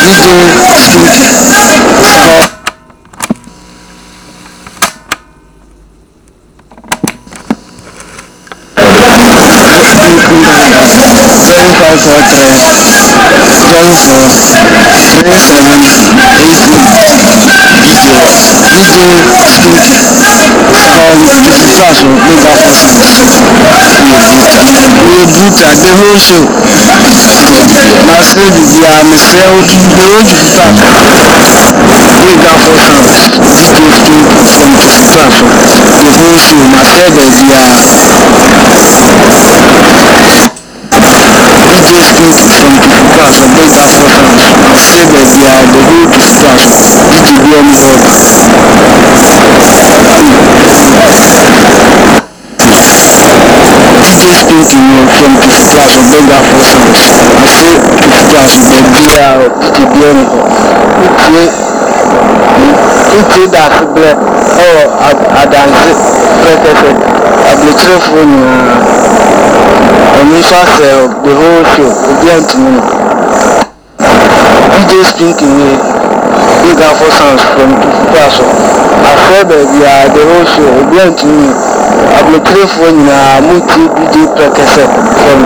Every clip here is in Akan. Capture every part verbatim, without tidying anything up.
the whole show. My slave is here, I'm a slave to the whole show. We got four songs. D J Spink from Kifutafo. The whole show, my slave is here. D J Spink from Kifutafo. We got four songs. My slave is here, the whole Kifutafo. D J B M Bob. D J Spink from Kifutafo. We got four songs. I say Kifutafo, the D J B M Bob. It's that black. Oh, I dance it. I be careful. And we shall sell the whole show. Again to me. D J speaking me. We got four songs from Kifutafo. I said that we are the whole show. Again to me. I be careful. I'm multi D J Prekese from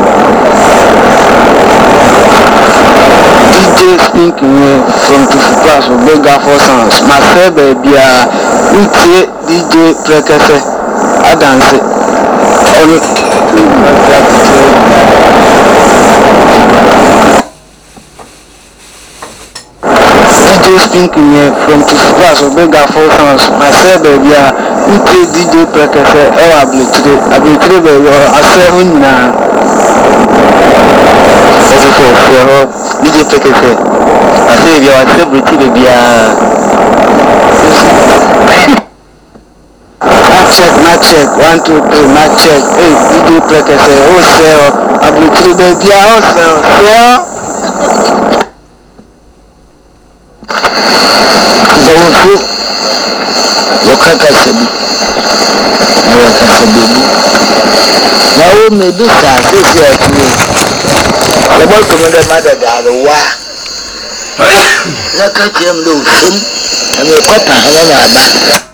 D J speaking me from Kifutafo. We got four songs. My favorite baby, we take D J Prekese. I dance it. D J speaking me from Kifutafo. We got four songs. My favorite baby, we take D J Prekese. Oh, I believe today. I believe today, baby. I say, who now? D J Prekese. I say, you are celebrity, baby. Check, not check, one, two, three, not check. Hey, D J Prekese, oh, sell, I believe today, baby. Oh, sell, sell. Zonfu, Wakaka Sebi, Wakaka Sebi. Now, maybe start this year to me. The boy from the mother died. Why? Look at him, do some, and you cut a hand.